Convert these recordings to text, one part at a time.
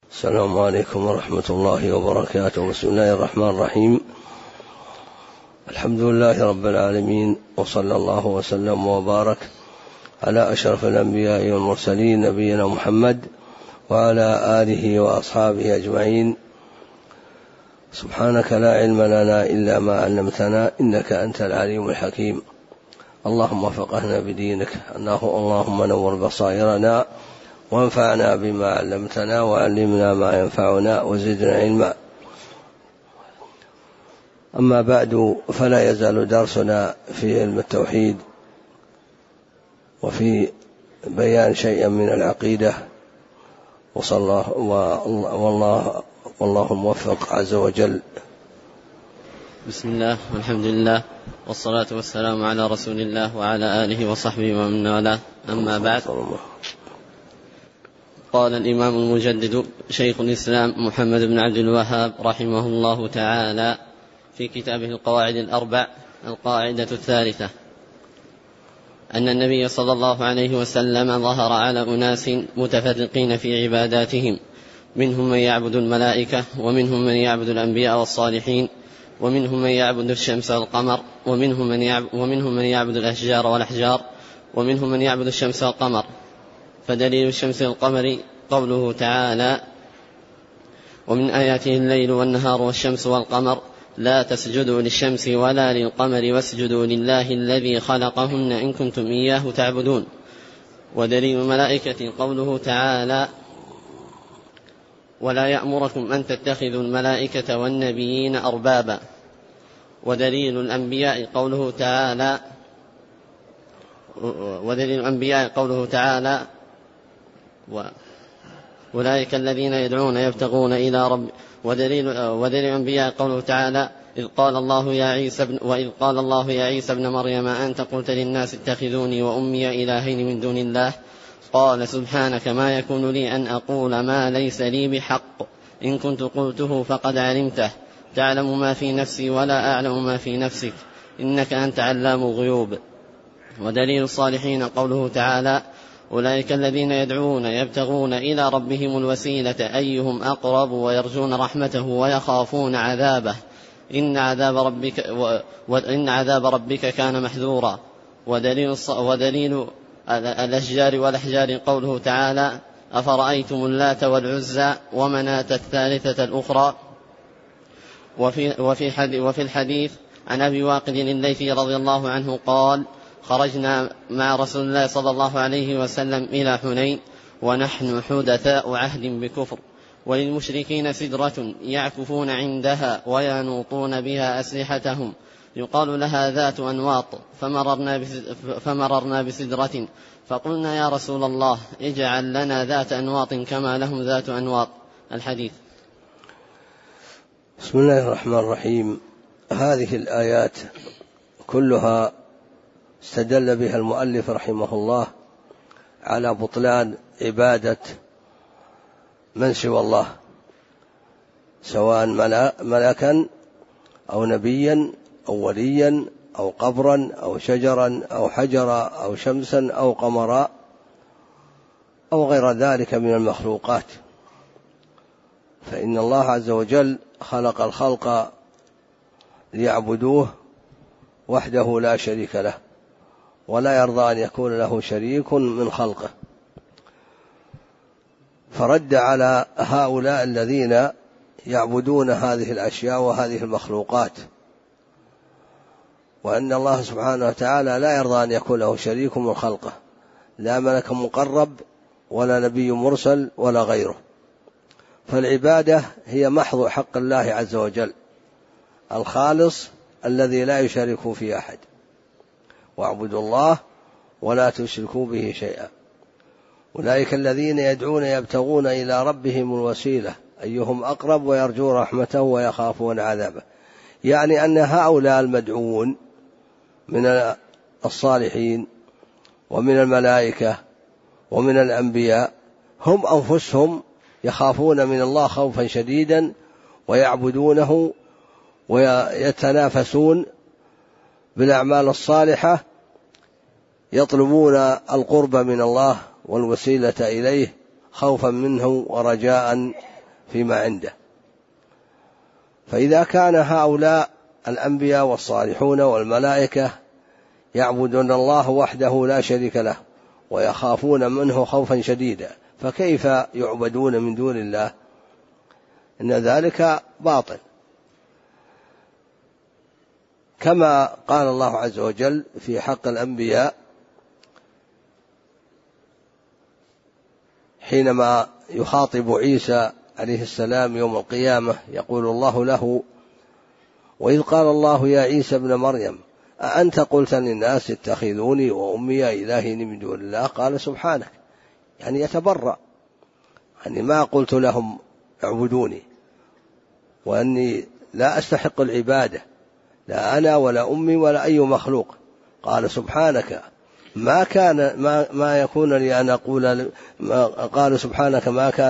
السلام عليكم ورحمة الله وبركاته. بسم الله الرحمن الرحيم. الحمد لله رب العالمين، وصلى الله وسلم وبارك على أشرف الأنبياء والمرسلين نبينا محمد وعلى آله وأصحابه أجمعين. سبحانك لا علم لنا إلا ما علمتنا إنك أنت العليم الحكيم. اللهم فقهنا بدينك، اللهم نور بصائرنا وانفعنا بما علمتنا وعلمنا ما ينفعنا وزدنا علما. أما بعد، فلا يزال درسنا في علم التوحيد وفي بيان شيء من العقيدة، والله الموفق عز وجل. بسم الله والحمد لله والصلاة والسلام على رسول الله وعلى آله وصحبه ومن والاه. أما بعد، قال الإمام المجدد شيخ الإسلام محمد بن عبد الوهاب رحمه الله تعالى في كتابه القواعد الأربع: القاعدة الثالثة أن النبي صلى الله عليه وسلم ظهر على أناس متفرقين في عباداتهم، منهم من يعبد الملائكة، ومنهم من يعبد الأنبياء والصالحين، ومنهم من يعبد الشمس والقمر، ومنهم من يعبد الأشجار والأحجار، ومنهم من يعبد الشمس والقمر. فدليل الشمس والقمر قوله تعالى: ومن آياته الليل والنهار والشمس والقمر لا تسجدوا للشمس ولا للقمر واسجدوا لله الذي خلقهن إن كنتم إياه تعبدون. ودليل الملائكة قوله تعالى: ولا يأمركم أن تتخذوا الملائكة والنبيين أربابا. ودليل الأنبياء قوله تعالى: أولئك الذين يدعون يبتغون إلى رب. ودليل الأنبياء قوله تعالى: وإذ قال الله يا عيسى ابن مريم أنت قلت للناس اتخذوني وأمي إلهين من دون الله، قال سبحانك ما يكون لي أن أقول ما ليس لي بحق، إن كنت قلته فقد علمته، تعلم ما في نفسي ولا أعلم ما في نفسك، إنك أنت علام الغيوب. ودليل الصالحين قوله تعالى: أولئك الذين يدعون يبتغون إلى ربهم الوسيلة أيهم أقرب ويرجون رحمته ويخافون عذابه إن عذاب ربك كان محذورا. ودليل الأشجار والأحجار قوله تعالى: أفرأيتم اللات والعزى ومناة الثالثة الأخرى. وفي الحديث عن أبي واقد الليثي رضي الله عنه قال: خرجنا مع رسول الله صلى الله عليه وسلم إلى حنين ونحن حدثاء عهد بكفر، وللمشركين سدرة يعكفون عندها وينوطون بها أسلحتهم يقال لها ذات أنواط، فمررنا بسدرة فقلنا يا رسول الله اجعل لنا ذات أنواط كما لهم ذات أنواط. الحديث. بسم الله الرحمن الرحيم. هذه الآيات كلها استدل بها المؤلف رحمه الله على بطلان عبادة من سوى الله، سواء ملكا أو نبيا أو وليا أو قبرا أو شجرا أو حجرا أو شمسا أو قمرا أو غير ذلك من المخلوقات. فإن الله عز وجل خلق الخلق ليعبدوه وحده لا شريك له، ولا يرضى أن يكون له شريك من خلقه، فرد على هؤلاء الذين يعبدون هذه الأشياء وهذه المخلوقات، وأن الله سبحانه وتعالى لا يرضى أن يكون له شريك من خلقه، لا ملك مقرب ولا نبي مرسل ولا غيره. فالعبادة هي محض حق الله عز وجل الخالص الذي لا يشارك فيه أحد، واعبدوا الله ولا تشركوا به شيئا. أولئك الذين يدعون يبتغون إلى ربهم الوسيلة أيهم أقرب ويرجون رحمته ويخافون عذابه، يعني أن هؤلاء المدعوون من الصالحين ومن الملائكة ومن الأنبياء هم أنفسهم يخافون من الله خوفا شديدا ويعبدونه ويتنافسون بالأعمال الصالحة، يطلبون القرب من الله والوسيلة إليه خوفا منه ورجاء فيما عنده. فإذا كان هؤلاء الأنبياء والصالحون والملائكة يعبدون الله وحده لا شريك له ويخافون منه خوفا شديدا، فكيف يعبدون من دون الله؟ إن ذلك باطل. كما قال الله عز وجل في حق الأنبياء حينما يخاطب عيسى عليه السلام يوم القيامة، يقول الله له: وإذ قال الله يا عيسى ابن مريم أأنت قلت للناس اتخذوني وأمي إلهين من دون الله؟ قال سبحانك، يعني يتبرأ، يعني ما قلت لهم اعبدوني وأني لا أستحق العبادة، لا أنا ولا أمي ولا أي مخلوق. قال سبحانك ما يكون لي أن أقول قال سبحانك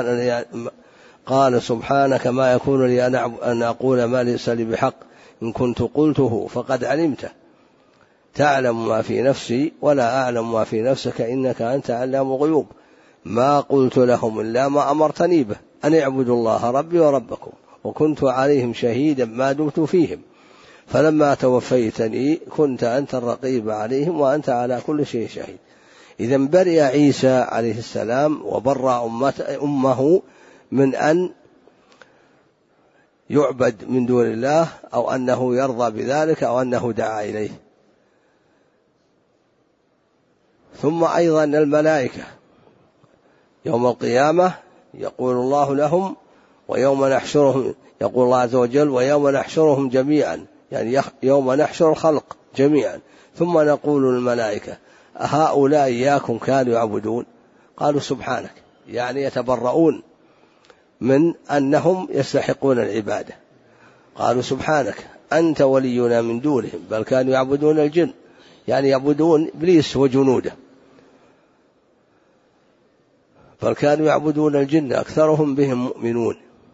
ما يكون لي أن أقول ما ليس لي بحق، إن كنت قلته فقد علمته، تعلم ما في نفسي ولا أعلم ما في نفسك إنك أنت علام الغيوب. ما قلت لهم إلا ما أمرتني به، أن اعبدوا الله ربي وربكم، وكنت عليهم شهيدا ما دمت فيهم، فلما توفيتني كنت أنت الرقيب عليهم وأنت على كل شيء شهيد. إذن برئ عيسى عليه السلام وبرأ أمه من أن يعبد من دون الله، أو أنه يرضى بذلك، أو أنه دعا إليه. ثم أيضا الملائكة يوم القيامة يقول الله لهم: ويوم نحشرهم، يقول الله عز وجل: ويوم نحشرهم جميعا، يعني يوم نحشر الخلق جميعا، ثم نقول للملائكة: أهؤلاء إياكم كانوا يعبدون؟ قالوا سبحانك، يعني يتبرؤون من أنهم يستحقون العبادة. قالوا سبحانك أنت ولينا من دونهم بل كانوا يعبدون الجن، يعني يعبدون إبليس وجنوده، بل كانوا يعبدون الجن أكثرهم بهم مؤمنون.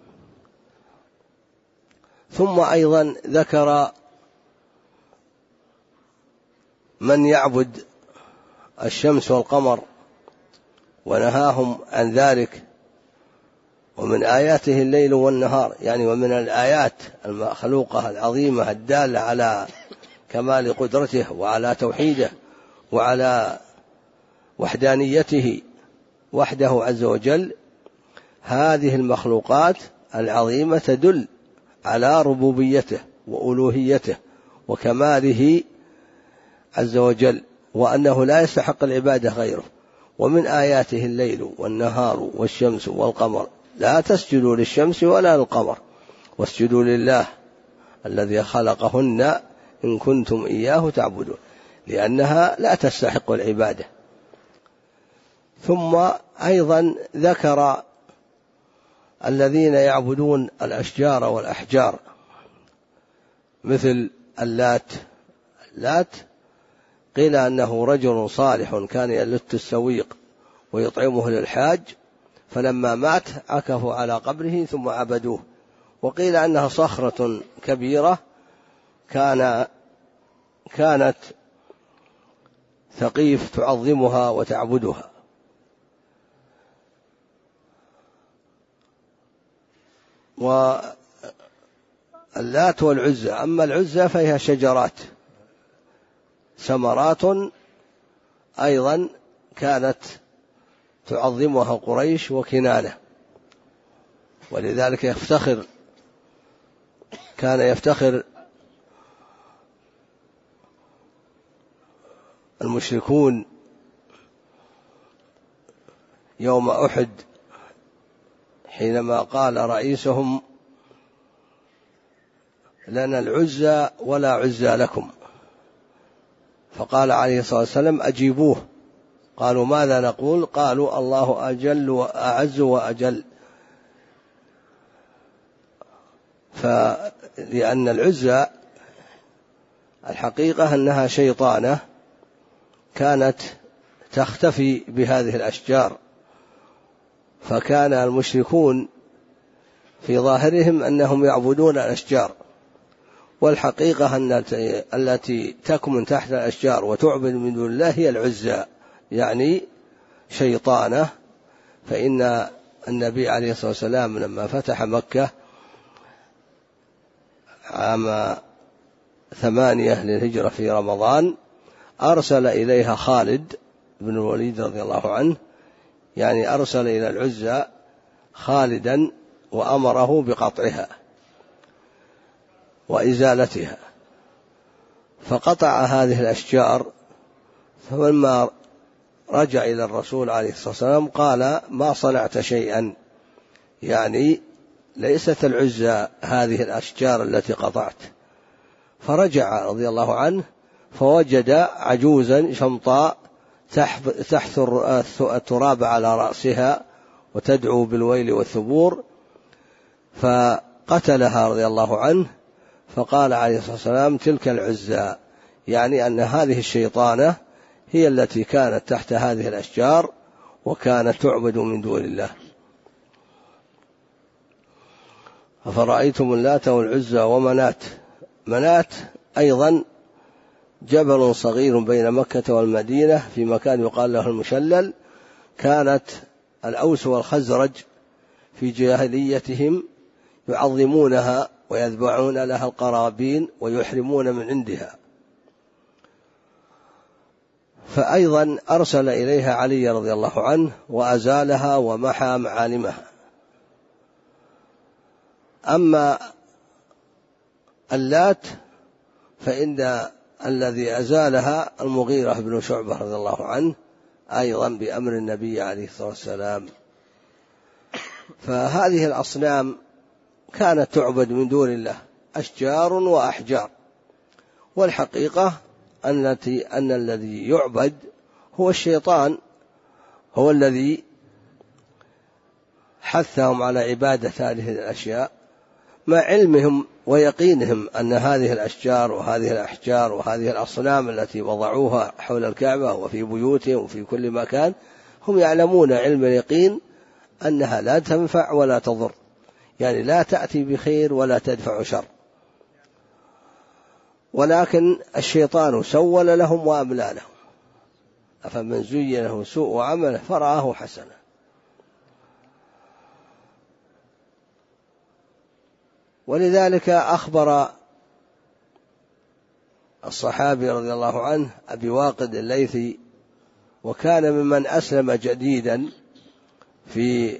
ثم أيضا ذكر من يعبد الشمس والقمر ونهاهم عن ذلك، ومن آياته الليل والنهار، يعني ومن الآيات المخلوقة العظيمة الدالة على كمال قدرته وعلى توحيده وعلى وحدانيته وحده عز وجل. هذه المخلوقات العظيمة تدل على ربوبيته وألوهيته وكماله عز وجل، وأنه لا يستحق العبادة غيره. ومن آياته الليل والنهار والشمس والقمر، لا تسجدوا للشمس ولا للقمر واسجدوا لله الذي خلقهن إن كنتم إياه تعبدون، لأنها لا تستحق العبادة. ثم أيضا ذكر الذين يعبدون الأشجار والأحجار مثل اللات. قيل أنه رجل صالح كان يلت السويق ويطعمه للحاج، فلما مات عكفوا على قبره ثم عبدوه. وقيل أنها صخرة كبيرة كانت ثقيف تعظمها وتعبدها. واللات والعزى، أما العزى فهي شجرات ثمرات أيضا كانت تعظمها قريش وكنانة، ولذلك كان يفتخر المشركون يوم أحد حينما قال رئيسهم: لنا العزى ولا عزى لكم، فقال عليه الصلاة والسلام: أجيبوه. قالوا: ماذا نقول؟ قالوا: الله أجل وأعز وأجل. لأن العزى الحقيقة أنها شيطانة كانت تختفي بهذه الأشجار، فكان المشركون في ظاهرهم أنهم يعبدون الأشجار، والحقيقة أن التي تكمن تحت الأشجار وتعبد من دون الله هي العزى، يعني شيطانة. فإن النبي عليه الصلاة والسلام لما فتح مكة عام 8 للهجرة في رمضان أرسل إليها خالد بن الوليد رضي الله عنه، يعني أرسل إلى العزى خالدا وأمره بقطعها وإزالتها، فقطع هذه الأشجار. فلما رجع إلى الرسول عليه الصلاة والسلام قال: ما صنعت شيئا، يعني ليست العزى هذه الأشجار التي قطعت. فرجع رضي الله عنه فوجد عجوزا شمطاء تحثر التراب على رأسها وتدعو بالويل والثبور، فقتلها رضي الله عنه. فقال عليه الصلاة والسلام: تلك العزى، يعني أن هذه الشيطانة هي التي كانت تحت هذه الأشجار وكانت تعبد من دون الله. أفرأيتم اللات والعزى ومنات. منات أيضا جبل صغير بين مكة والمدينة في مكان يقال له المشلل. كانت الأوس والخزرج في جاهليتهم يعظمونها ويذبحون لها القرابين ويحرمون من عندها، فأيضا أرسل إليها علي رضي الله عنه وأزالها ومحى معالمها. أما اللات فإن الذي أزالها المغيرة بن شعبة رضي الله عنه أيضا بأمر النبي عليه الصلاة والسلام. فهذه الأصنام كانت تعبد من دون الله، أشجار وأحجار، والحقيقة أن الذي يعبد هو الشيطان، هو الذي حثهم على عبادة هذه الأشياء مع علمهم ويقينهم أن هذه الأشجار وهذه الأحجار وهذه الأصنام التي وضعوها حول الكعبة وفي بيوتهم وفي كل مكان، هم يعلمون علم اليقين أنها لا تنفع ولا تضر، يعني لا تأتي بخير ولا تدفع شر، ولكن الشيطان سول لهم وأملى لهم. أفمن زين له سوء عمله فرآه حسنا. ولذلك أخبر الصحابي رضي الله عنه أبي واقد الليثي، وكان ممن أسلم جديدا في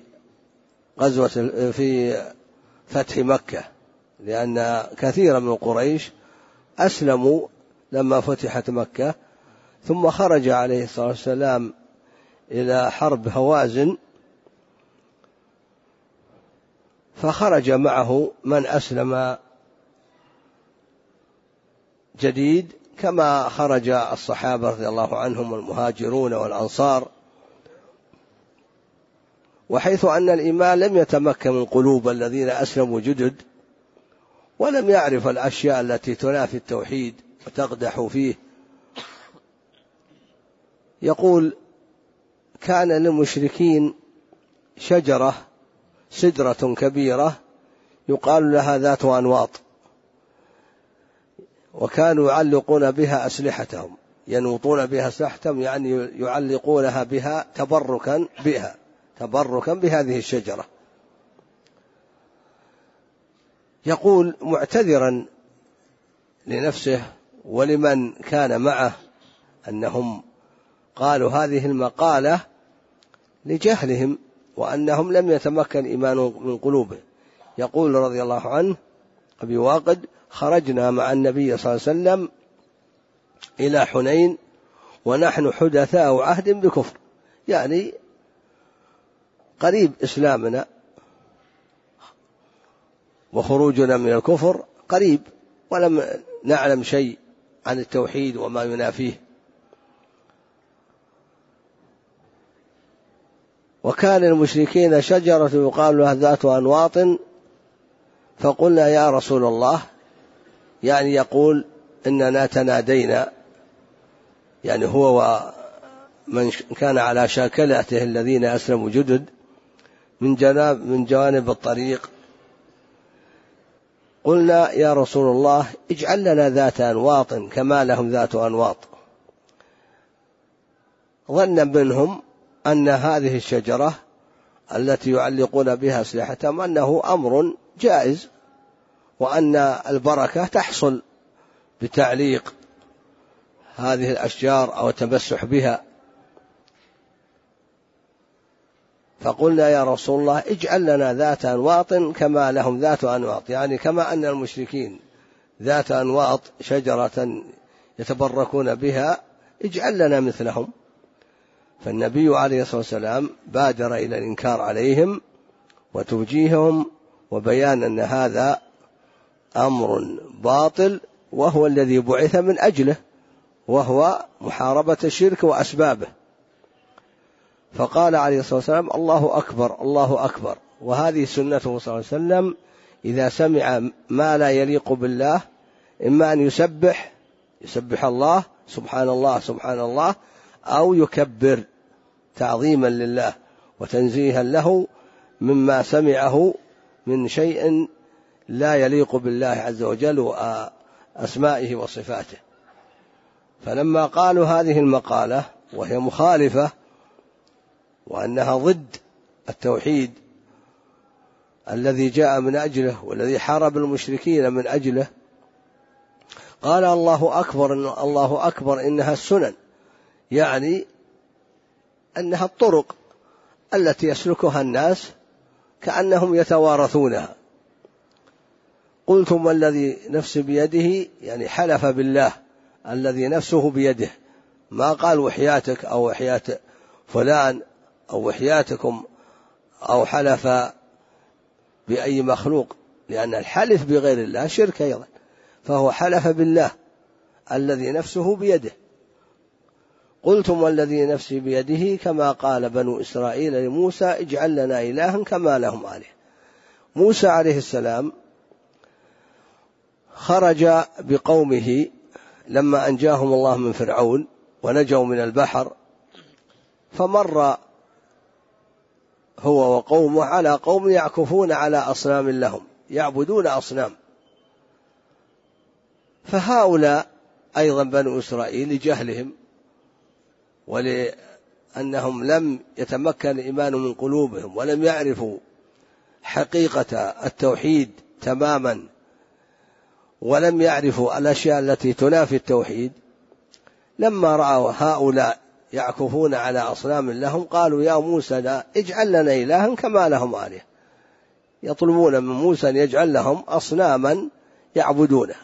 في فتح مكة، لأن كثيرا من قريش أسلموا لما فتحت مكة، ثم خرج عليه الصلاة والسلام إلى حرب هوازن، فخرج معه من أسلم جديد كما خرج الصحابة رضي الله عنهم المهاجرون والأنصار. وحيث أن الإيمان لم يتمكن من قلوب الذين أسلموا جدد، ولم يعرف الأشياء التي تنافي التوحيد وتقدح فيه، يقول: كان للمشركين شجرة سدرة كبيرة يقال لها ذات أنواط، وكانوا يعلقون بها أسلحتهم، ينوطون بها أسلحتهم، يعني يعلقونها بها تبركا بهذه الشجرة. يقول معتذرا لنفسه ولمن كان معه أنهم قالوا هذه المقالة لجهلهم وأنهم لم يتمكن إيمان من قلوبه. يقول رضي الله عنه أبي واقد: خرجنا مع النبي صلى الله عليه وسلم إلى حنين ونحن حدثاء عهد بكفر، يعني قريب إسلامنا وخروجنا من الكفر قريب، ولم نعلم شيء عن التوحيد وما ينافيه. وكان المشركين شجرة يقال لها ذات أنواط، فقلنا يا رسول الله، يعني يقول إننا تنادينا، يعني هو ومن كان على شاكلته الذين أسلموا جدد من جوانب الطريق، قلنا يا رسول الله اجعل لنا ذات أنواط كما لهم ذات أنواط، ظنا منهم أن هذه الشجرة التي يعلقون بها أسلحتهم أنه أمر جائز، وأن البركة تحصل بتعليق هذه الأشجار أو التمسح بها. فقلنا يا رسول الله اجعل لنا ذات أنواط كما لهم ذات أنواط، يعني كما أن المشركين ذات أنواط شجرة يتبركون بها اجعل لنا مثلهم. فالنبي عليه الصلاة والسلام بادر إلى الإنكار عليهم وتوجيههم وبيان أن هذا أمر باطل، وهو الذي بعث من أجله، وهو محاربة الشرك وأسبابه. فقال عليه الصلاة والسلام الله أكبر الله أكبر. وهذه سنته صلى الله عليه وسلم، إذا سمع ما لا يليق بالله إما أن يسبح الله سبحان الله سبحان الله، أو يكبر تعظيما لله وتنزيها له مما سمعه من شيء لا يليق بالله عز وجل وأسمائه وصفاته. فلما قالوا هذه المقالة وهي مخالفة وأنها ضد التوحيد الذي جاء من أجله والذي حارب المشركين من أجله، قال الله أكبر الله أكبر إنها السنن، يعني أنها الطرق التي يسلكها الناس كأنهم يتوارثونها. قلتم والذي نفسي بيده، يعني حلف بالله الذي نفسه بيده، ما قال وحياتك أو وحياة فلان أو وحياتكم أو حلف بأي مخلوق، لأن الحلف بغير الله شرك أيضا، فهو حلف بالله الذي نفسه بيده. قلتم والذي نفسي بيده كما قال بنو إسرائيل لموسى اجعل لنا إلها كما لهم آله. موسى عليه السلام خرج بقومه لما أنجاهم الله من فرعون ونجوا من البحر، فمر هو وقومه على قوم يعكفون على أصنام لهم، يعبدون أصنام. فهؤلاء أيضا بنو إسرائيل لجهلهم ولأنهم لم يتمكن الإيمان من قلوبهم ولم يعرفوا حقيقة التوحيد تماما، ولم يعرفوا الأشياء التي تنافي التوحيد، لما رأوا هؤلاء يعكفون على أصنام لهم قالوا يا موسى لا اجعل لنا إلها كما لهم آلهة، يطلبون من موسى أن يجعل لهم أصناما يعبدونها.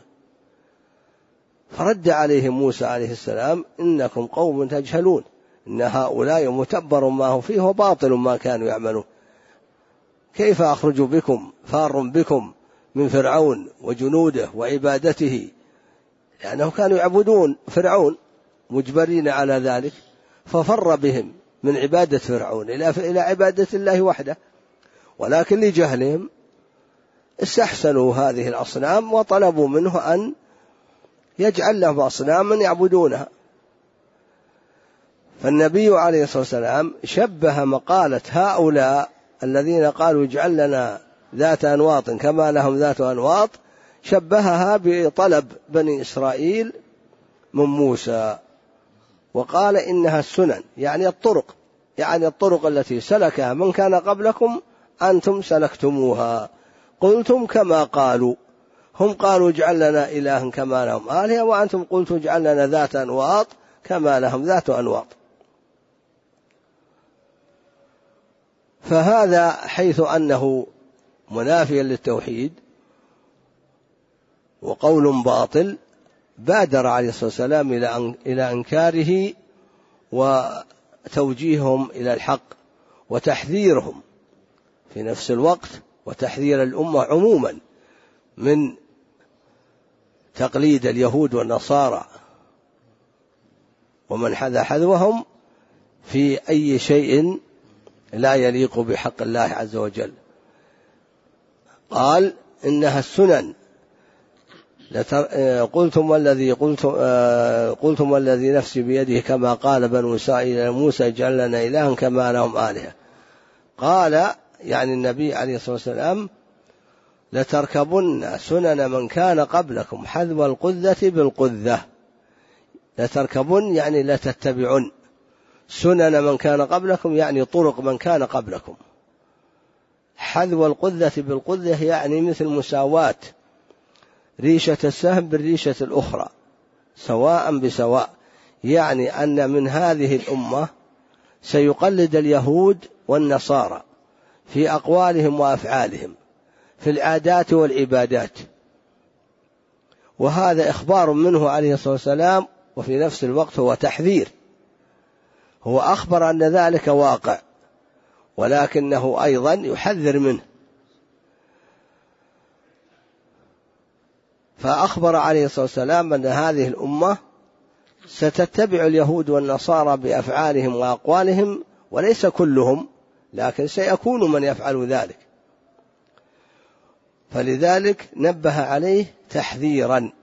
فرد عليهم موسى عليه السلام إنكم قوم تجهلون، إن هؤلاء متبر ما هو فيه وباطل ما كانوا يعملون، كيف أخرج بكم فار بكم من فرعون وجنوده وعبادته، لأنهم كانوا يعبدون فرعون مجبرين على ذلك، ففر بهم من عبادة فرعون إلى عبادة الله وحده، ولكن لجهلهم استحسنوا هذه الأصنام وطلبوا منه أن يجعل لهم أصناما يعبدونها. فالنبي عليه الصلاة والسلام شبه مقالة هؤلاء الذين قالوا اجعل لنا ذات أنواط كما لهم ذات أنواط، شبهها بطلب بني إسرائيل من موسى، وقال إنها السنن، يعني الطرق، يعني الطرق التي سلكها من كان قبلكم أنتم سلكتموها. قلتم كما قالوا، هم قالوا اجعل لنا إلها كما لهم آلهة، وأنتم قلتوا اجعل لنا ذات أنواط كما لهم ذات أنواط. فهذا حيث أنه منافيا للتوحيد وقول باطل، بادر عليه الصلاة والسلام إلى إنكاره وتوجيههم إلى الحق وتحذيرهم في نفس الوقت، وتحذير الأمة عموما من تقليد اليهود والنصارى ومن حذا حذوهم في أي شيء لا يليق بحق الله عز وجل. قال إنها السنن، قلتم والذي نفسي بيده كما قال بنو إسرائيل موسى اجعل لنا إلها كما لهم آلهة. قال يعني النبي عليه الصلاة والسلام لتركبن سنن من كان قبلكم حذو القذة بالقذة. لتركبن يعني لا تتبعن، سنن من كان قبلكم يعني طرق من كان قبلكم، وحذو القذة بالقذة يعني مثل مساواة ريشة السهم بالريشة الأخرى سواء بسواء، يعني أن من هذه الأمة سيقلد اليهود والنصارى في أقوالهم وأفعالهم في العادات والعبادات، وهذا إخبار منه عليه الصلاة والسلام، وفي نفس الوقت هو تحذير. هو أخبر أن ذلك واقع، ولكنه أيضا يحذر منه. فأخبر عليه الصلاة والسلام أن هذه الأمة ستتبع اليهود والنصارى بأفعالهم وأقوالهم، وليس كلهم، لكن سيكون من يفعل ذلك، فلذلك نبه عليه تحذيرا: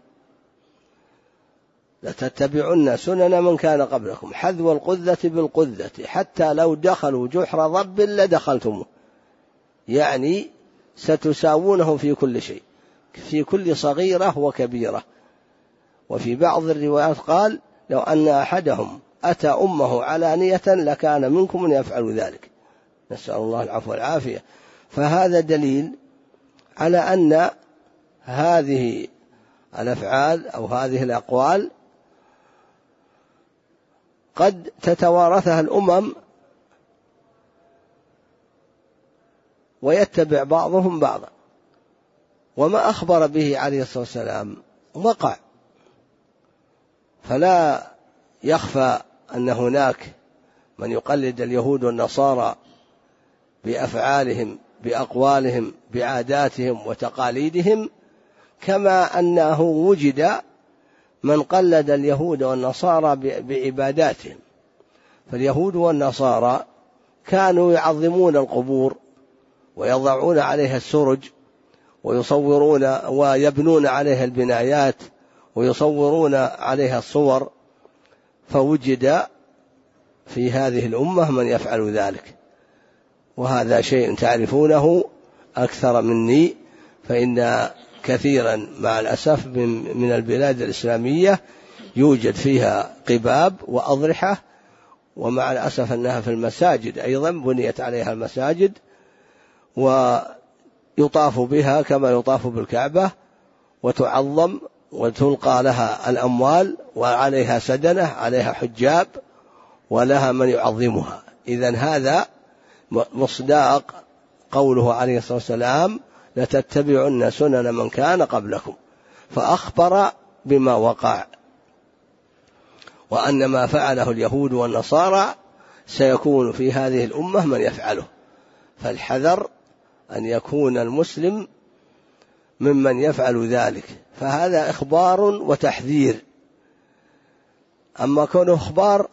لتتبعن سنن من كان قبلكم حذو القذة بالقذة حتى لو دخلوا جحر ضب لدخلتموه، يعني ستساوونه في كل شيء، في كل صغيرة وكبيرة. وفي بعض الروايات قال: لو أن أحدهم أتى أمه علانية لكان منكم من يفعل ذلك، نسأل الله العفو والعافية. فهذا دليل على أن هذه الأفعال أو هذه الأقوال قد تتوارثها الأمم ويتبع بعضهم بعضا، وما أخبر به عليه الصلاة والسلام وقع، فلا يخفى أن هناك من يقلد اليهود والنصارى بأفعالهم بأقوالهم بعاداتهم وتقاليدهم، كما أنه وجد من قلد اليهود والنصارى بعباداتهم. فاليهود والنصارى كانوا يعظمون القبور ويضعون عليها السرج ويصورون ويبنون عليها البنايات ويصورون عليها الصور، فوجد في هذه الأمة من يفعل ذلك، وهذا شيء تعرفونه أكثر مني، فإن كثيرا مع الأسف من البلاد الإسلامية يوجد فيها قباب وأضرحة، ومع الأسف أنها في المساجد أيضا بنيت عليها المساجد ويطاف بها كما يطاف بالكعبة، وتعظم وتلقى لها الأموال وعليها سدنة، عليها حجاب ولها من يعظمها. إذن هذا مصداق قوله عليه الصلاة والسلام: لتتبعن سنن من كان قبلكم، فأخبر بما وقع، وأن ما فعله اليهود والنصارى سيكون في هذه الأمة من يفعله، فالحذر أن يكون المسلم ممن يفعل ذلك، فهذا إخبار وتحذير. أما كونه إخبار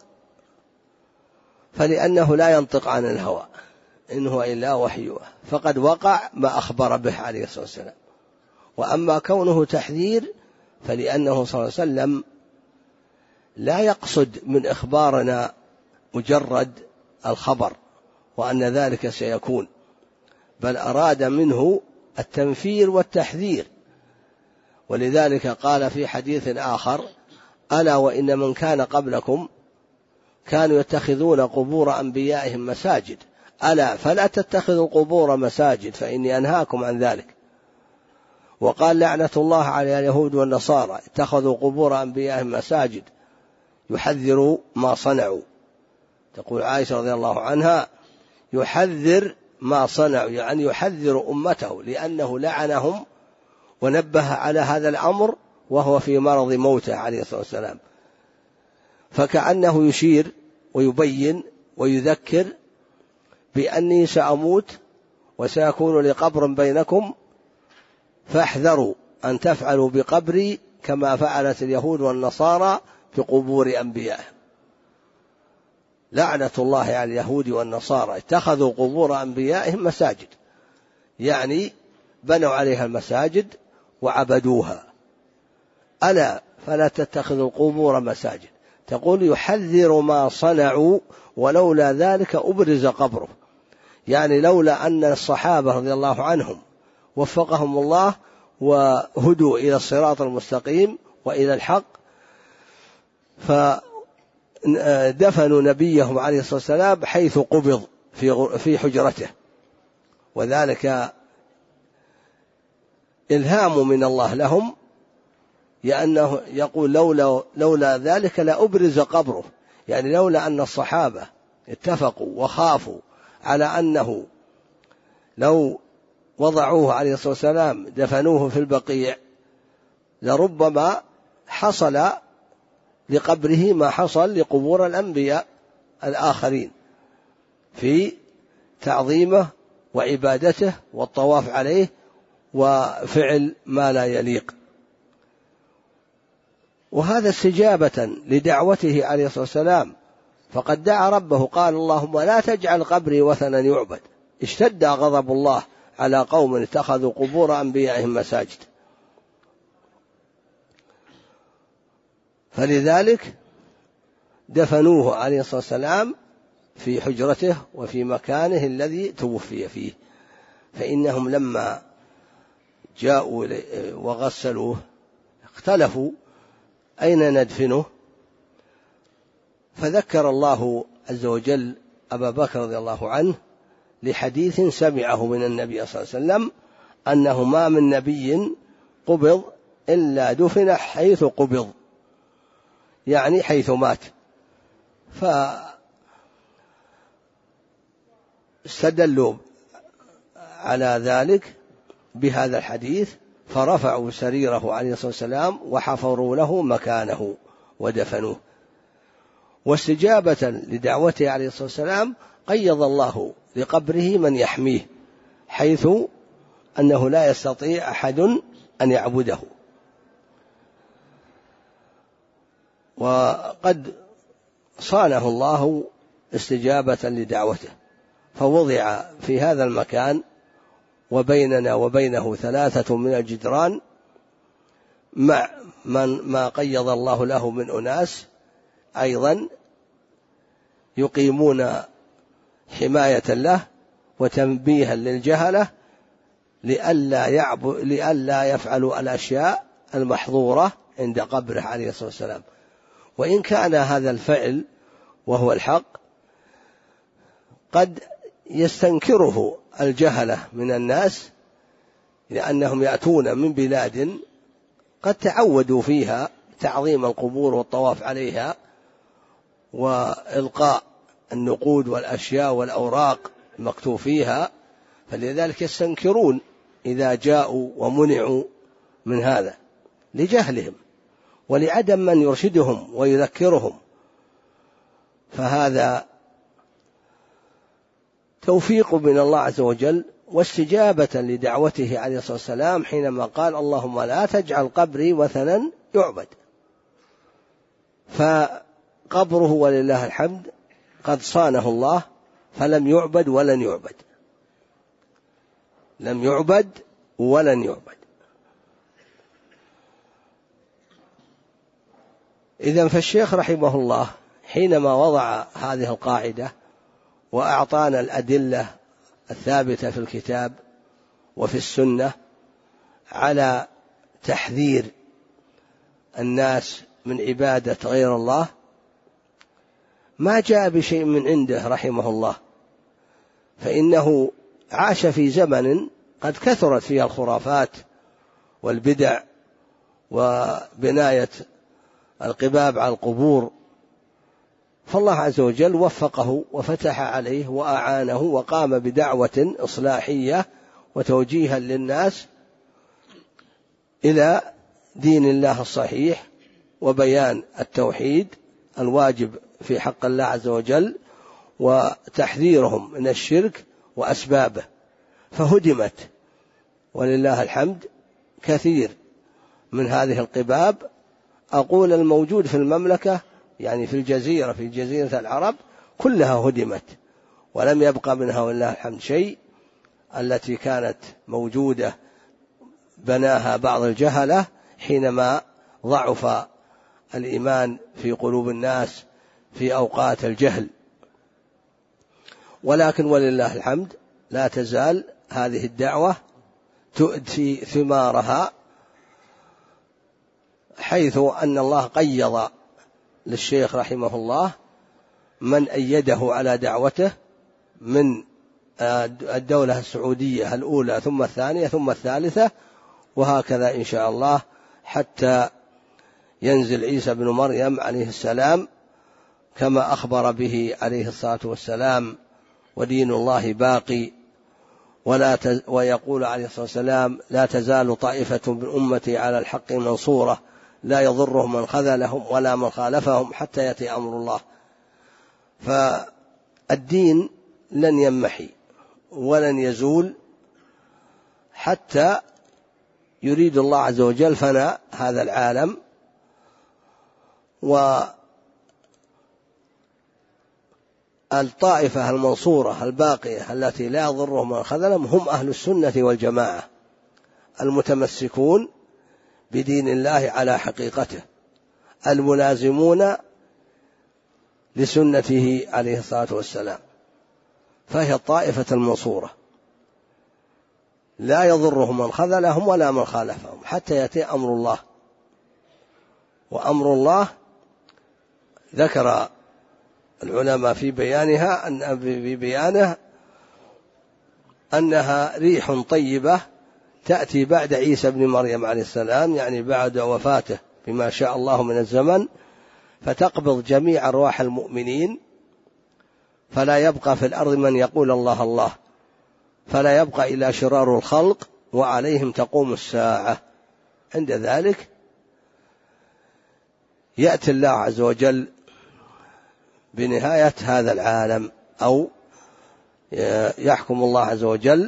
فلأنه لا ينطق عن الهوى، إن هو إلا وحي، فقد وقع ما أخبر به عليه الصلاة والسلام. وأما كونه تحذير فلأنه صلى الله عليه وسلم لا يقصد من إخبارنا مجرد الخبر وأن ذلك سيكون، بل أراد منه التنفير والتحذير. ولذلك قال في حديث آخر: ألا وإن من كان قبلكم كانوا يتخذون قبور أنبيائهم مساجد، ألا فلا تتخذوا القبور مساجد فإني أنهاكم عن ذلك. وقال: لعنة الله على اليهود والنصارى اتخذوا قبور أنبيائهم مساجد، يحذر ما صنعوا. تقول عائشة رضي الله عنها: يحذر ما صنعوا، يعني يحذر أمته، لأنه لعنهم ونبه على هذا الأمر وهو في مرض موته عليه الصلاة والسلام، فكأنه يشير ويبين ويذكر بأني سأموت وسيكون لقبر بينكم، فاحذروا أن تفعلوا بقبري كما فعلت اليهود والنصارى بقبور أنبيائهم. لعنة الله على اليهود والنصارى اتخذوا قبور أنبيائهم مساجد، يعني بنوا عليها المساجد وعبدوها. ألا فلا تتخذوا القبور مساجد. تقول يحذر ما صنعوا، ولولا ذلك أبرز قبره، يعني لولا أن الصحابة رضي الله عنهم وفقهم الله وهدوا إلى الصراط المستقيم وإلى الحق، فدفنوا نبيهم عليه الصلاة والسلام حيث قبض في حجرته، وذلك إلهام من الله لهم، لأنه يقول لولا ذلك لأبرز قبره، يعني لولا أن الصحابة اتفقوا وخافوا على أنه لو وضعوه عليه الصلاة والسلام دفنوه في البقيع لربما حصل لقبره ما حصل لقبور الأنبياء الآخرين في تعظيمه وعبادته والطواف عليه وفعل ما لا يليق. وهذا استجابة لدعوته عليه الصلاة والسلام، فقد دعا ربه قال اللهم لا تجعل قبري وثنا يعبد. اشتد غضب الله على قوم اتخذوا قبور أنبيائهم مساجد. فلذلك دفنوه عليه الصلاة والسلام في حجرته وفي مكانه الذي توفي فيه. فإنهم لما جاءوا وغسلوه اختلفوا أين ندفنه، فذكر الله عز وجل أبا بكر رضي الله عنه لحديث سمعه من النبي صلى الله عليه وسلم أنه ما من نبي قبض إلا دفن حيث قبض، يعني حيث مات. فاستدلوا على ذلك بهذا الحديث، فرفعوا سريره عليه الصلاة والسلام وحفروا له مكانه ودفنوه. واستجابة لدعوته عليه الصلاة والسلام قيض الله لقبره من يحميه، حيث أنه لا يستطيع أحد أن يعبده. وقد صانه الله استجابة لدعوته، فوضع في هذا المكان وبيننا وبينه 3 من الجدران مع ما قيض الله له من أناس أيضا يقيمون حماية له وتنبيها للجهلة لئلا يفعلوا الأشياء المحظورة عند قبره عليه الصلاة والسلام. وإن كان هذا الفعل وهو الحق قد يستنكره الجهلة من الناس، لأنهم يأتون من بلاد قد تعودوا فيها تعظيم القبور والطواف عليها وإلقاء النقود والأشياء والأوراق المكتوب فيها، فلذلك يستنكرون إذا جاءوا ومنعوا من هذا لجهلهم ولعدم من يرشدهم ويذكرهم. فهذا توفيق من الله عز وجل واستجابة لدعوته عليه الصلاة والسلام حينما قال اللهم لا تجعل قبري وثنا يعبد. فقبره ولله الحمد قد صانه الله فلم يعبد ولن يعبد، لم يعبد ولن يعبد. إذن فالشيخ رحمه الله حينما وضع هذه القاعدة وأعطانا الأدلة الثابتة في الكتاب وفي السنة على تحذير الناس من عبادة غير الله، ما جاء بشيء من عنده رحمه الله، فإنه عاش في زمن قد كثرت فيها الخرافات والبدع وبناية القباب على القبور، فالله عز وجل وفقه وفتح عليه وأعانه وقام بدعوة إصلاحية وتوجيها للناس إلى دين الله الصحيح وبيان التوحيد الواجب في حق الله عز وجل وتحذيرهم من الشرك وأسبابه، فهدمت ولله الحمد كثير من هذه القباب. أقول الموجود في المملكة يعني في الجزيرة، في جزيرة العرب كلها هدمت ولم يبقى منها ولله الحمد شيء. التي كانت موجودة بناها بعض الجهلة حينما ضعف الإيمان في قلوب الناس في أوقات الجهل، ولكن ولله الحمد لا تزال هذه الدعوة تؤتي ثمارها، حيث أن الله قيض للشيخ رحمه الله من أيده على دعوته من الدولة السعودية الأولى ثم الثانية ثم الثالثة، وهكذا إن شاء الله حتى ينزل عيسى بن مريم عليه السلام كما أخبر به عليه الصلاة والسلام، ودين الله باقي. ويقول عليه الصلاة والسلام: لا تزال طائفة من أمتي على الحق منصورة لا يضرهم من خذلهم ولا من خالفهم حتى يأتي أمر الله. فالدين لن ينمحي ولن يزول حتى يريد الله عز وجل فناء هذا العالم. والطائفة المنصورة الباقية التي لا يضرهم من خذلهم هم أهل السنة والجماعة المتمسكون بدين الله على حقيقته، الملازمون لسنته عليه الصلاة والسلام، فهي الطائفة المنصورة لا يضرهم من خذلهم ولا من خالفهم حتى يأتي أمر الله. وأمر الله ذكر العلماء في بيانه أنها ريح طيبة تأتي بعد عيسى بن مريم عليه السلام، يعني بعد وفاته بما شاء الله من الزمن، فتقبض جميع أرواح المؤمنين، فلا يبقى في الأرض من يقول الله الله، فلا يبقى إلا شرار الخلق، وعليهم تقوم الساعة. عند ذلك يأتي الله عز وجل بنهاية هذا العالم، أو يحكم الله عز وجل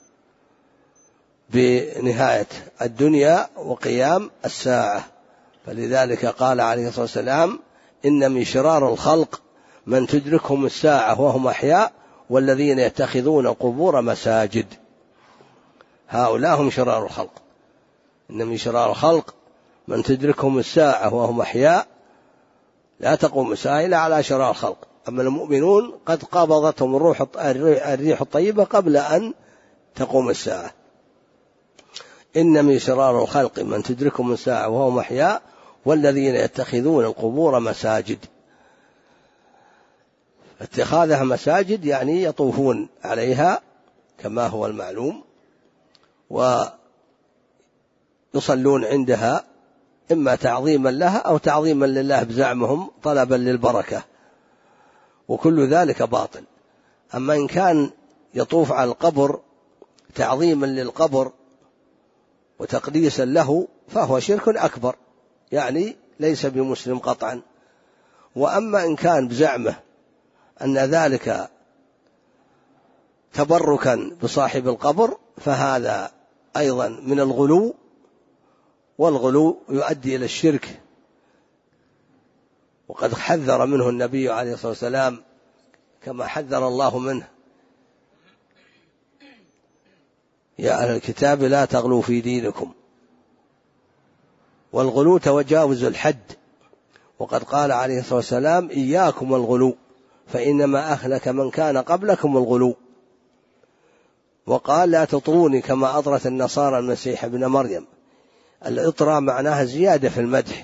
بنهاية الدنيا وقيام الساعة. فلذلك قال عليه الصلاة والسلام: إن من شرار الخلق من تدركهم الساعة وهم أحياء والذين يتخذون القبور مساجد. هؤلاء هم شرار الخلق. إن من شرار الخلق من تدركهم الساعة وهم أحياء، لا تقوم الساعة إلا على شرار الخلق. أما المؤمنون قد قبضتهم الريح الطيبة قبل أن تقوم الساعة. إن من شرار الخلق من تدركهم الساعة وهم أحياء والذين يتخذون القبور مساجد. اتخاذها مساجد يعني يطوفون عليها كما هو المعلوم، ويصلون عندها إما تعظيما لها أو تعظيما لله بزعمهم طلبا للبركة، وكل ذلك باطل. أما إن كان يطوف على القبر تعظيما للقبر وتقديسا له فهو شرك أكبر، يعني ليس بمسلم قطعا. وأما إن كان بزعمه أن ذلك تبركا بصاحب القبر فهذا أيضا من الغلو، والغلو يؤدي إلى الشرك، وقد حذر منه النبي عليه الصلاة والسلام كما حذر الله منه: يا أهل الكتاب لا تغلوا في دينكم. والغلو تجاوز الحد، وقد قال عليه الصلاة والسلام: إياكم الغلو فإنما أهلك من كان قبلكم الغلو. وقال: لا تطروني كما أطرت النصارى المسيح ابن مريم. الإطراء معناها زيادة في المدح،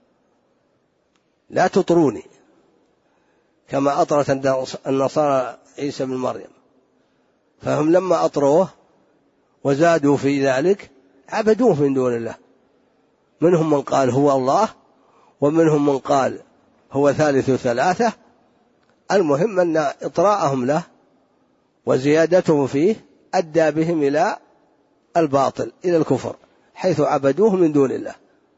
لا تطروني كما أطرت النصارى عيسى بن مريم. فهم لما أطروه وزادوا في ذلك عبدوه من دون الله، منهم من قال هو الله، ومنهم من قال هو ثالث ثلاثة. المهم أن إطراءهم له وزيادتهم فيه أدى بهم إلى الباطل، إلى الكفر، حيث عبدوه من دون الله.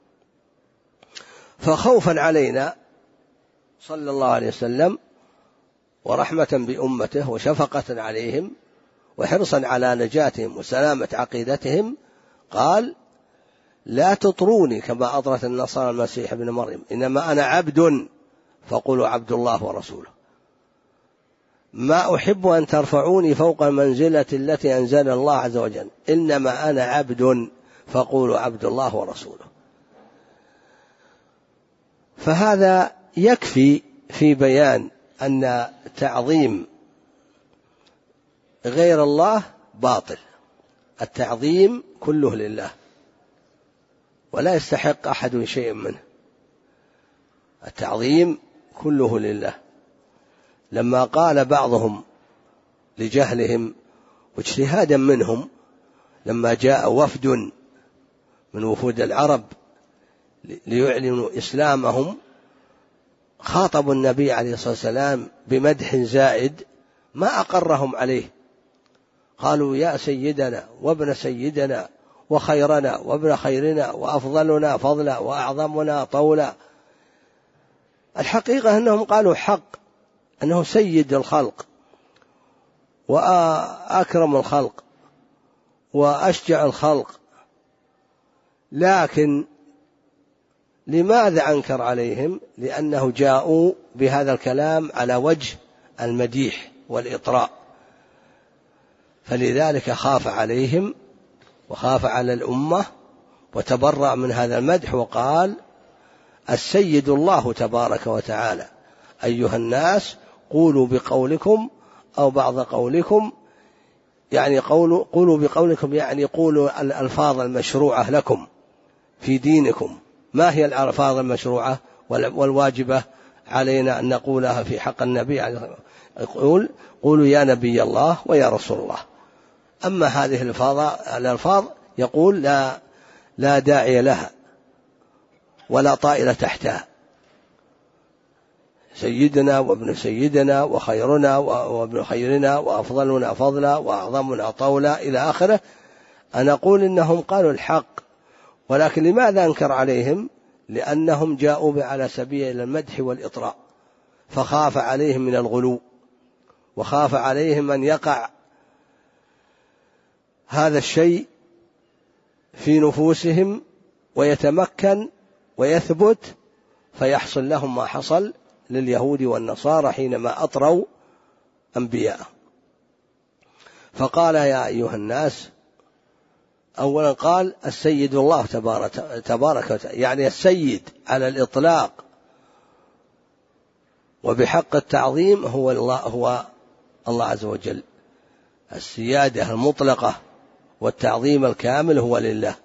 فخوفا علينا صلى الله عليه وسلم ورحمة بأمته وشفقة عليهم وحرصا على نجاتهم وسلامة عقيدتهم قال: لا تطروني كما أطرت النصارى المسيح ابن مريم، إنما أنا عبد فقولوا عبد الله ورسوله. ما أحب أن ترفعوني فوق المنزلة التي أنزل الله عز وجل، إنما أنا عبد فقولوا عبد الله ورسوله. فهذا يكفي في بيان أن تعظيم غير الله باطل. التعظيم كله لله ولا يستحق أحد شيء منه، التعظيم كله لله. لما قال بعضهم لجهلهم واجتهادا منهم. لما جاء وفد من وفود العرب ليعلنوا إسلامهم خاطبوا النبي عليه الصلاة والسلام بمدح زائد ما أقرهم عليه، قالوا يا سيدنا وابن سيدنا وخيرنا وابن خيرنا وأفضلنا فضلا وأعظمنا طولا. الحقيقة أنهم قالوا حق أنه سيد الخلق وأكرم الخلق وأشجع الخلق، لكن لماذا أنكر عليهم؟ لأنه جاءوا بهذا الكلام على وجه المديح والإطراء، فلذلك خاف عليهم وخاف على الأمة وتبرأ من هذا المدح وقال السيد الله تبارك وتعالى، أيها الناس قولوا بقولكم أو بعض قولكم، يعني قولوا بقولكم يعني قولوا الألفاظ المشروعة لكم في دينكم. ما هي الألفاظ المشروعة والواجبة علينا أن نقولها في حق النبي؟ قولوا يا نبي الله ويا رسول الله. أما هذه الألفاظ يقول لا داعي لها ولا طائل تحتها، سيدنا وابن سيدنا وخيرنا وابن خيرنا وأفضلنا فضلا وأعظمنا طولا إلى آخره. أنا أقول إنهم قالوا الحق، ولكن لماذا أنكر عليهم؟ لأنهم جاءوا على سبيل المدح والإطراء، فخاف عليهم من الغلو وخاف عليهم أن يقع هذا الشيء في نفوسهم ويتمكن ويثبت، فيحصل لهم ما حصل لليهود والنصارى حينما أطروا أنبياء. فقال يا أيها الناس، أولا قال السيد الله تبارك وتعالى، يعني السيد على الإطلاق وبحق التعظيم هو الله عز وجل، السيادة المطلقة والتعظيم الكامل هو لله.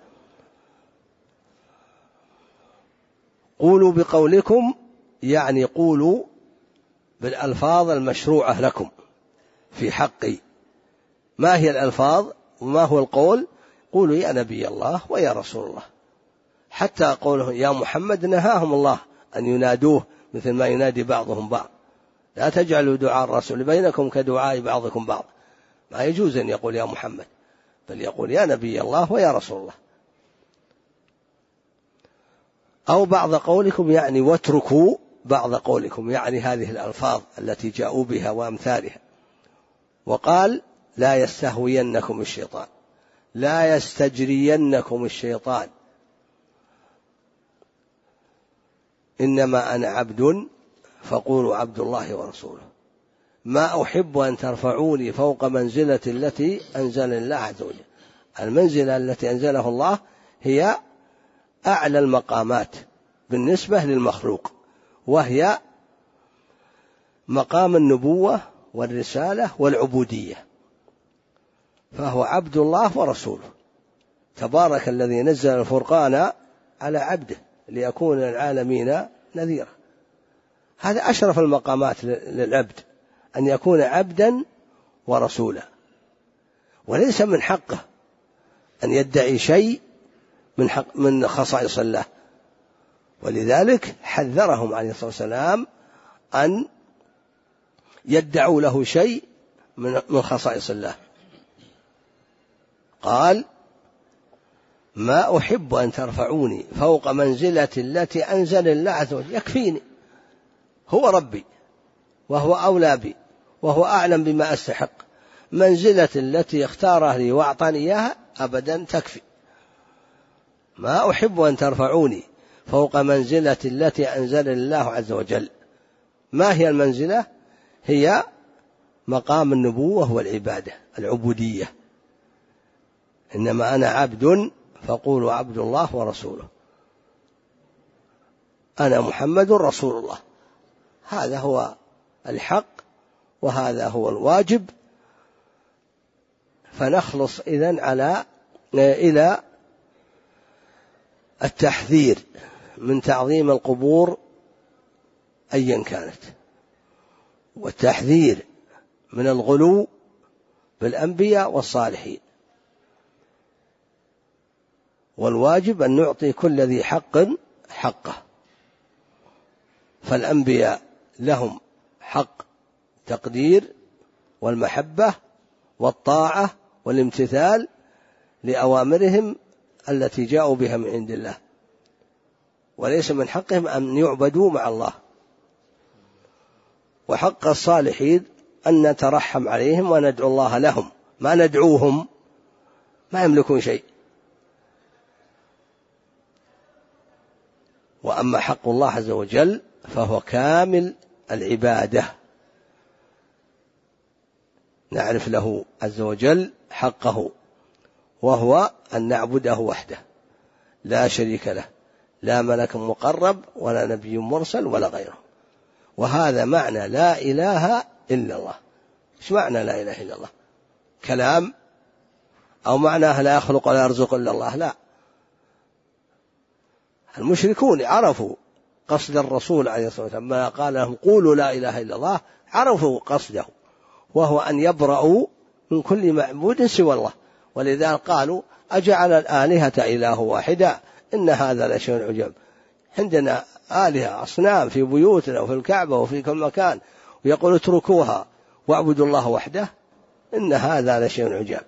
قولوا بقولكم يعني قولوا بالألفاظ المشروعة لكم في حقي. ما هي الألفاظ وما هو القول؟ قولوا يا نبي الله ويا رسول الله. حتى قوله يا محمد نهاهم الله أن ينادوه مثل ما ينادي بعضهم بعض، لا تجعلوا دعاء الرسول بينكم كدعاء بعضكم بعض. ما يجوز أن يقول يا محمد، بل يقول يا نبي الله ويا رسول الله. أو بعض قولكم يعني واتركوا بعض قولكم، يعني هذه الألفاظ التي جاءوا بها وأمثالها. وقال لا يستهوينكم الشيطان، لا يستجرينكم الشيطان، إنما أنا عبد فقولوا عبد الله ورسوله. ما أحب أن ترفعوني فوق منزلة التي أنزل الله عز وجل. المنزلة التي أنزله الله هي أعلى المقامات بالنسبة للمخلوق، وهي مقام النبوة والرسالة والعبودية، فهو عبد الله ورسوله. تبارك الذي نزل الفرقان على عبده ليكون للعالمين نذيرا. هذا أشرف المقامات للعبد، أن يكون عبدا ورسولا، وليس من حقه أن يدعي شيء من خصائص الله. ولذلك حذرهم عليه الصلاة والسلام أن يدعوا له شيء من خصائص الله. قال ما أحب أن ترفعوني فوق منزلة التي أنزل الله عز وجل. يكفيني، هو ربي وهو أولى بي وهو أعلم بما أستحق. منزلة التي اختارها لي وأعطاني إياها أبدا تكفي. ما أحب أن ترفعوني فوق منزلة التي أنزل الله عز وجل. ما هي المنزلة؟ هي مقام النبوة والعبادة العبودية. إنما أنا عبد فقولوا عبد الله ورسوله، أنا محمد رسول الله. هذا هو الحق وهذا هو الواجب. فنخلص إذن إلى التحذير من تعظيم القبور أيا كانت، والتحذير من الغلو بالأنبياء والصالحين، والواجب أن نعطي كل ذي حق حقه. فالأنبياء لهم حق تقدير والمحبة والطاعة والامتثال لأوامرهم التي جاءوا بها من عند الله، وليس من حقهم أن يعبدوا مع الله. وحق الصالحين أن نترحم عليهم وندعو الله لهم، ما ندعوهم، ما يملكون شيء. وأما حق الله عز وجل فهو كامل العبادة، نعرف له عز وجل حقه، وهو أن نعبده وحده لا شريك له، لا ملك مقرب ولا نبي مرسل ولا غيره. وهذا معنى لا إله إلا الله. إيش معنى لا إله إلا الله؟ كلام؟ أو معناه لا يخلق ولا يرزق إلا الله؟ لا. المشركون عرفوا قصد الرسول عليه الصلاة والسلام، ما قال لهم قولوا لا إله إلا الله، عرفوا قصده، وهو أن يبرأوا من كل معبود سوى الله. ولذلك قالوا أجعل الآلهة إله واحدا إن هذا لشيء عجاب. عندنا آلهة أصنام في بيوتنا وفي الكعبة وفي كل مكان، ويقول اتركوها واعبدوا الله وحده إن هذا لشيء عجاب.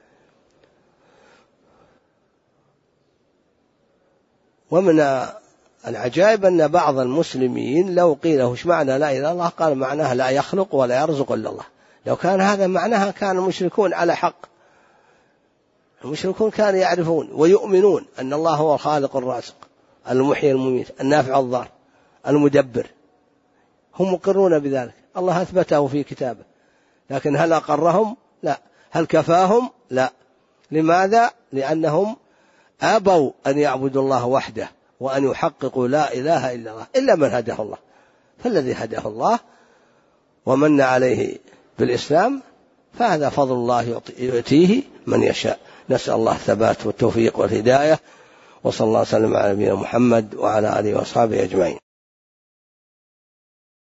ومن العجائب أن بعض المسلمين لو قيل له ايش معنى لا إله إلا الله قال معناها لا يخلق ولا يرزق إلا الله. لو كان هذا معناها كان المشركون على حق. المشركون كانوا يعرفون ويؤمنون أن الله هو الخالق الرازق المحيي المميت النافع الضار المدبر، هم مقرون بذلك، الله أثبته في كتابه. لكن هل أقرهم؟ لا. هل كفاهم؟ لا. لماذا؟ لأنهم أبوا أن يعبدوا الله وحده وأن يحققوا لا إله إلا الله إلا من هداه الله. فالذي هداه الله ومن عليه بالإسلام فهذا فضل الله يؤتيه من يشاء. نسأل الله الثبات والتوفيق والهداية، وصلى الله وسلم على نبينا محمد وعلى آله وأصحابه أجمعين.